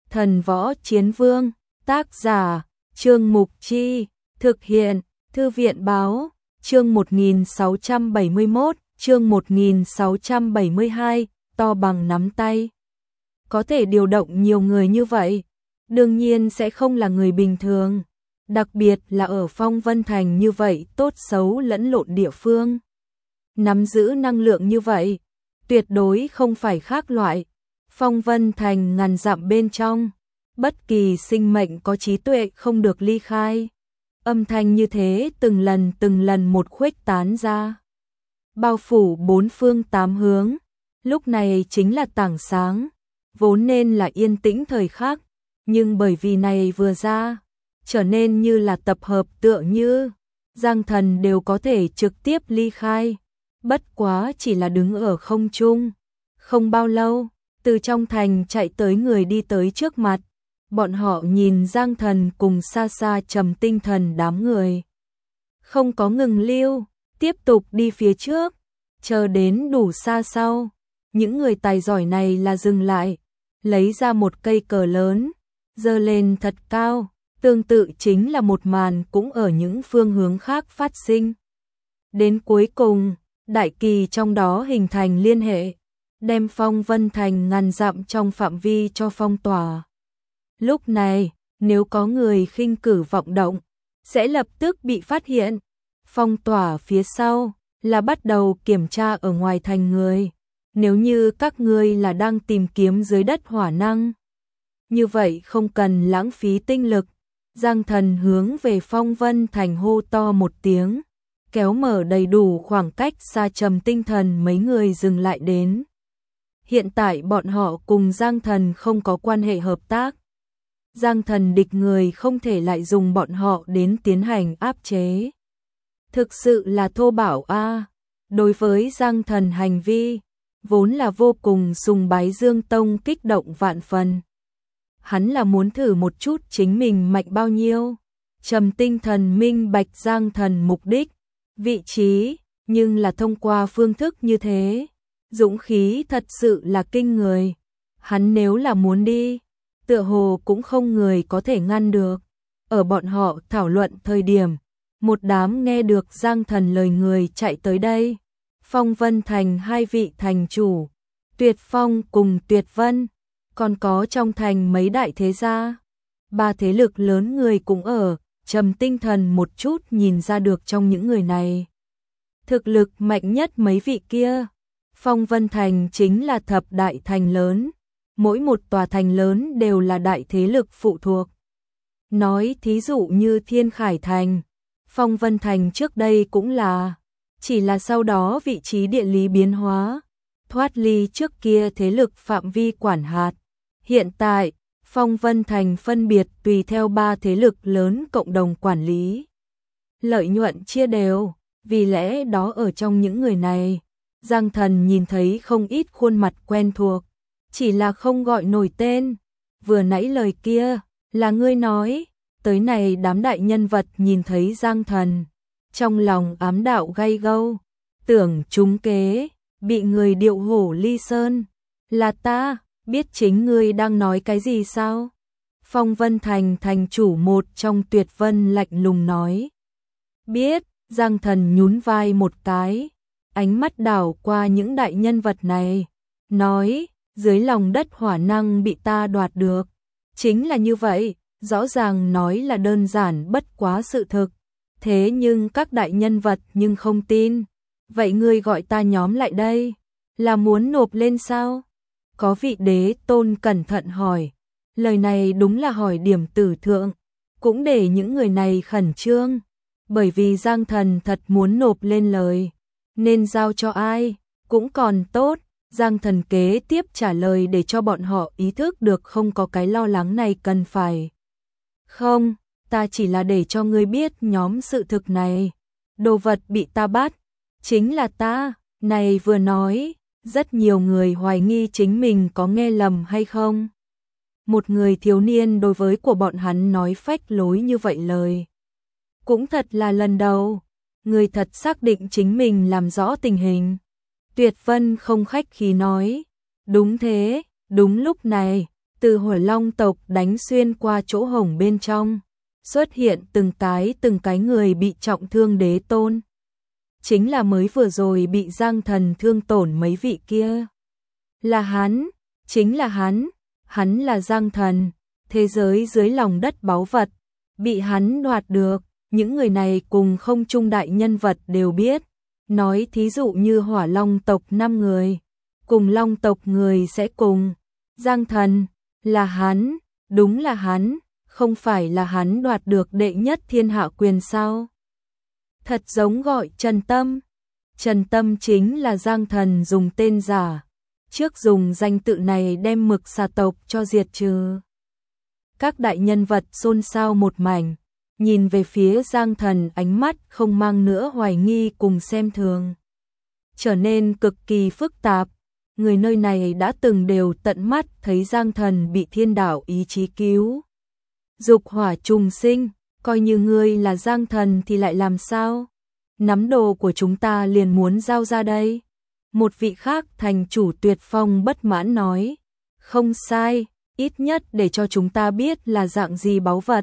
Thần Võ Chiến Vương, tác giả, Trương Mục Chi, thực hiện, Thư viện Báo, chương 1671, chương 1672, to bằng nắm tay. Có thể điều động nhiều người như vậy, đương nhiên sẽ không là người bình thường, đặc biệt là ở Phong Vân Thành như vậy tốt xấu lẫn lộn địa phương. Nắm giữ năng lượng như vậy, tuyệt đối không phải khác loại. Phong Vân Thành ngàn dặm bên trong, bất kỳ sinh mệnh có trí tuệ không được ly khai. Âm thanh như thế từng lần một khuếch tán ra, bao phủ bốn phương tám hướng. Lúc này chính là tảng sáng, vốn nên là yên tĩnh thời khắc, nhưng bởi vì này vừa ra, trở nên như là tập hợp, tựa như Giang Thần đều có thể trực tiếp ly khai. Bất quá chỉ là đứng ở không trung. Không bao lâu, từ trong thành chạy tới người đi tới trước mặt. Bọn họ nhìn Giang Thần cùng xa xa Trầm Tinh Thần đám người. Không có ngừng lưu, tiếp tục đi phía trước, chờ đến đủ xa sau. Những người tài giỏi này là dừng lại, lấy ra một cây cờ lớn, giơ lên thật cao. Tương tự chính là một màn cũng ở những phương hướng khác phát sinh. Đến cuối cùng, đại kỳ trong đó hình thành liên hệ, đem Phong Vân Thành ngàn dặm trong phạm vi cho phong tỏa. Lúc này, nếu có người khinh cử vọng động, sẽ lập tức bị phát hiện. Phong tỏa phía sau là bắt đầu kiểm tra ở ngoài thành người. Nếu như các ngươi là đang tìm kiếm dưới đất hỏa năng, như vậy không cần lãng phí tinh lực. Giang Thần hướng về Phong Vân Thành hô to một tiếng, kéo mở đầy đủ khoảng cách xa Trầm Tinh Thần mấy người dừng lại đến. Hiện tại bọn họ cùng Giang Thần không có quan hệ hợp tác. Giang Thần địch người không thể lại dùng bọn họ đến tiến hành áp chế. Thực sự là thô bạo a. Đối với Giang Thần hành vi, vốn là vô cùng sùng bái Dương Tông kích động vạn phần. Hắn là muốn thử một chút chính mình mạnh bao nhiêu. Trầm Tinh Thần minh bạch Giang Thần mục đích, vị trí, nhưng là thông qua phương thức như thế. Dũng khí thật sự là kinh người. Hắn nếu là muốn đi, tựa hồ cũng không người có thể ngăn được. Ở bọn họ thảo luận thời điểm, một đám nghe được Giang Thần lời người chạy tới đây. Phong Vân Thành hai vị thành chủ, Tuyệt Phong cùng Tuyệt Vân, còn có trong thành mấy đại thế gia. Ba thế lực lớn người cũng ở. Trầm Tinh Thần một chút nhìn ra được trong những người này, thực lực mạnh nhất mấy vị kia. Phong Vân Thành chính là thập đại thành lớn, mỗi một tòa thành lớn đều là đại thế lực phụ thuộc. Nói thí dụ như Thiên Khải Thành, Phong Vân Thành trước đây cũng là, chỉ là sau đó vị trí địa lý biến hóa, thoát ly trước kia thế lực phạm vi quản hạt. Hiện tại, Phong Vân Thành phân biệt tùy theo ba thế lực lớn cộng đồng quản lý. Lợi nhuận chia đều, vì lẽ đó ở trong những người này, Giang Thần nhìn thấy không ít khuôn mặt quen thuộc, chỉ là không gọi nổi tên. Vừa nãy lời kia, là ngươi nói. Tới này đám đại nhân vật nhìn thấy Giang Thần, trong lòng ám đạo gay gâu, tưởng trúng kế, bị người điệu hổ ly sơn. Là ta, biết chính ngươi đang nói cái gì sao? Phong Vân Thành thành chủ một trong Tuyệt Vân lạnh lùng nói. Biết. Giang Thần nhún vai một cái, ánh mắt đảo qua những đại nhân vật này, nói, dưới lòng đất hỏa năng bị ta đoạt được. Chính là như vậy, rõ ràng nói là đơn giản bất quá sự thực. Thế nhưng các đại nhân vật nhưng không tin. Vậy ngươi gọi ta nhóm lại đây, là muốn nộp lên sao? Có vị đế tôn cẩn thận hỏi. Lời này đúng là hỏi điểm tử thượng, cũng để những người này khẩn trương. Bởi vì Giang Thần thật muốn nộp lên lời, nên giao cho ai, cũng còn tốt. Giang Thần kế tiếp trả lời để cho bọn họ ý thức được không có cái lo lắng này cần phải. Không, ta chỉ là để cho ngươi biết nhóm sự thực này. Đồ vật bị ta bắt, chính là ta. Này vừa nói, rất nhiều người hoài nghi chính mình có nghe lầm hay không. Một người thiếu niên đối với của bọn hắn nói phách lối như vậy lời. Cũng thật là lần đầu, người thật xác định chính mình làm rõ tình hình. Tuyệt Vân không khách khí nói, đúng thế. Đúng lúc này, từ Hỏa Long tộc đánh xuyên qua chỗ hổng bên trong, xuất hiện từng cái người bị trọng thương đế tôn. Chính là mới vừa rồi bị Giang Thần thương tổn mấy vị kia. Là hắn, chính là hắn là Giang Thần, thế giới dưới lòng đất báu vật, bị hắn đoạt được, những người này cùng không trung đại nhân vật đều biết. Nói thí dụ như Hỏa Long tộc 5 người, cùng Long tộc người sẽ cùng. Giang Thần, là hắn, đúng là hắn, không phải là hắn đoạt được đệ nhất thiên hạ quyền sao? Thật giống gọi Trần Tâm. Trần Tâm chính là Giang Thần dùng tên giả, trước dùng danh tự này đem Mực Xà tộc cho diệt trừ. Các đại nhân vật xôn xao một mảnh, nhìn về phía Giang Thần ánh mắt không mang nữa hoài nghi cùng xem thường. Trở nên cực kỳ phức tạp, người nơi này đã từng đều tận mắt thấy Giang Thần bị thiên đạo ý chí cứu. Dục hỏa trùng sinh, coi như ngươi là Giang Thần thì lại làm sao? Nắm đồ của chúng ta liền muốn giao ra đây. Một vị khác thành chủ Tuyệt Phong bất mãn nói, không sai, ít nhất để cho chúng ta biết là dạng gì báu vật.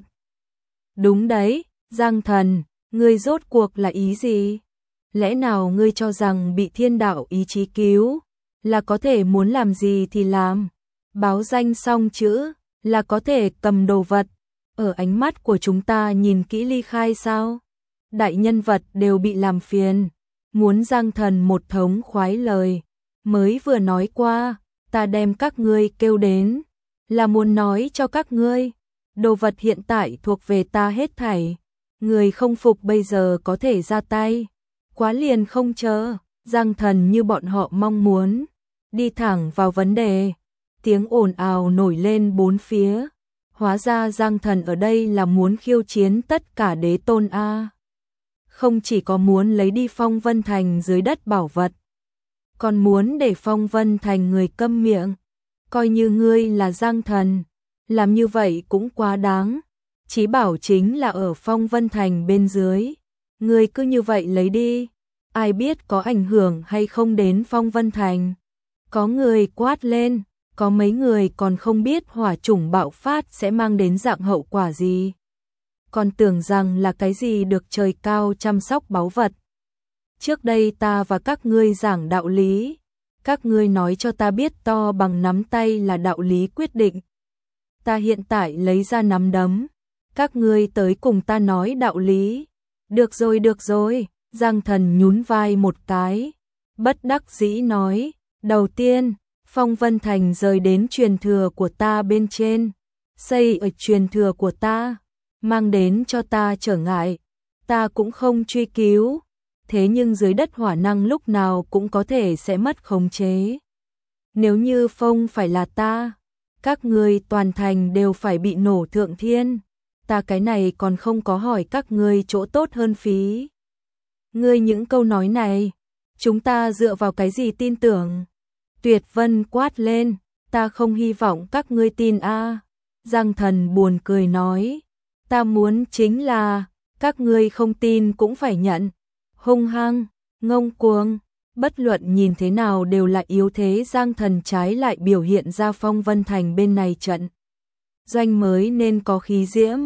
Đúng đấy, Giang Thần, ngươi rốt cuộc là ý gì? Lẽ nào ngươi cho rằng bị thiên đạo ý chí cứu, là có thể muốn làm gì thì làm? Báo danh xong chữ, là có thể cầm đồ vật, ở ánh mắt của chúng ta nhìn kỹ ly khai sao? Đại nhân vật đều bị làm phiền, muốn Giang Thần một thống khoái lời, mới vừa nói qua, ta đem các ngươi kêu đến, là muốn nói cho các ngươi, đồ vật hiện tại thuộc về ta hết thảy, người không phục bây giờ có thể ra tay, quá liền không chờ. Giang Thần như bọn họ mong muốn, đi thẳng vào vấn đề, tiếng ồn ào nổi lên bốn phía, hóa ra Giang Thần ở đây là muốn khiêu chiến tất cả đế tôn a. Không chỉ có muốn lấy đi Phong Vân Thành dưới đất bảo vật, còn muốn để Phong Vân Thành người câm miệng, coi như ngươi là Giang Thần, làm như vậy cũng quá đáng, chí bảo chính là ở Phong Vân Thành bên dưới, ngươi cứ như vậy lấy đi, ai biết có ảnh hưởng hay không đến Phong Vân Thành. Có người quát lên, có mấy người còn không biết hỏa chủng bạo phát sẽ mang đến dạng hậu quả gì. Còn tưởng rằng là cái gì được trời cao chăm sóc báu vật. Trước đây ta và các ngươi giảng đạo lý, các ngươi nói cho ta biết to bằng nắm tay là đạo lý quyết định. Ta hiện tại lấy ra nắm đấm, các ngươi tới cùng ta nói đạo lý. Được rồi, Giang Thần nhún vai một cái, bất đắc dĩ nói, đầu tiên, Phong Vân Thành rời đến truyền thừa của ta bên trên, xây ở truyền thừa của ta, mang đến cho ta trở ngại, ta cũng không truy cứu, thế nhưng dưới đất hỏa năng lúc nào cũng có thể sẽ mất khống chế. Nếu như phong phải là ta, các ngươi toàn thành đều phải bị nổ thượng thiên, ta cái này còn không có hỏi các ngươi chỗ tốt hơn phí. Ngươi những câu nói này, chúng ta dựa vào cái gì tin tưởng? Tuyệt Vân quát lên, ta không hy vọng các ngươi tin a. Giang Thần buồn cười nói, ta muốn chính là, các ngươi không tin cũng phải nhận. Hung hăng, ngông cuồng, bất luận nhìn thế nào đều là yếu thế. Giang Thần trái lại biểu hiện ra Phong Vân Thành bên này trận doanh mới nên có khí diễm.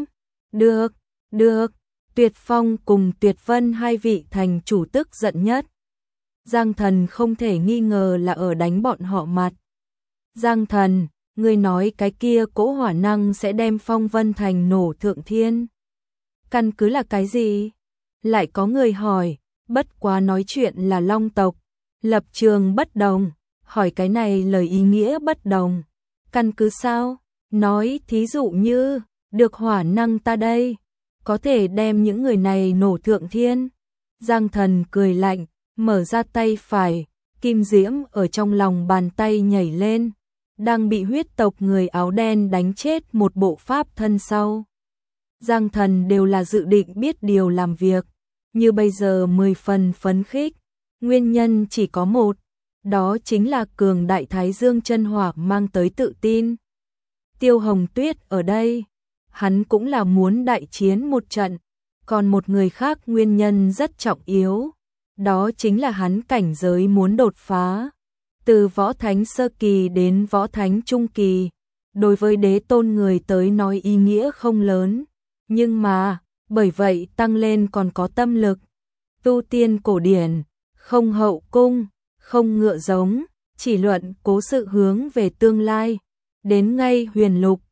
Được, Tuyệt Phong cùng Tuyệt Vân hai vị thành chủ tức giận nhất. Giang Thần không thể nghi ngờ là ở đánh bọn họ mặt. Giang Thần, ngươi nói cái kia cỗ hỏa năng sẽ đem Phong Vân Thành nổ thượng thiên. Căn cứ là cái gì? Lại có người hỏi, bất quá nói chuyện là Long tộc, lập trường bất đồng, hỏi cái này lời ý nghĩa bất đồng. Căn cứ sao? Nói thí dụ như, được hỏa năng ta đây, có thể đem những người này nổ thượng thiên. Giang Thần cười lạnh, mở ra tay phải, kim diễm ở trong lòng bàn tay nhảy lên, đang bị huyết tộc người áo đen đánh chết một bộ pháp thân sau. Giang Thần đều là dự định biết điều làm việc, như bây giờ 10 phần phấn khích, nguyên nhân chỉ có một, đó chính là cường đại Thái Dương chân hỏa mang tới tự tin. Tiêu Hồng Tuyết ở đây, hắn cũng là muốn đại chiến một trận, còn một người khác nguyên nhân rất trọng yếu, đó chính là hắn cảnh giới muốn đột phá, từ võ thánh sơ kỳ đến võ thánh trung kỳ, đối với đế tôn người tới nói ý nghĩa không lớn, nhưng mà, bởi vậy tăng lên còn có tâm lực. Tu tiên cổ điển, không hậu cung, không ngựa giống, chỉ luận cố sự hướng về tương lai. Đến ngay huyền lục,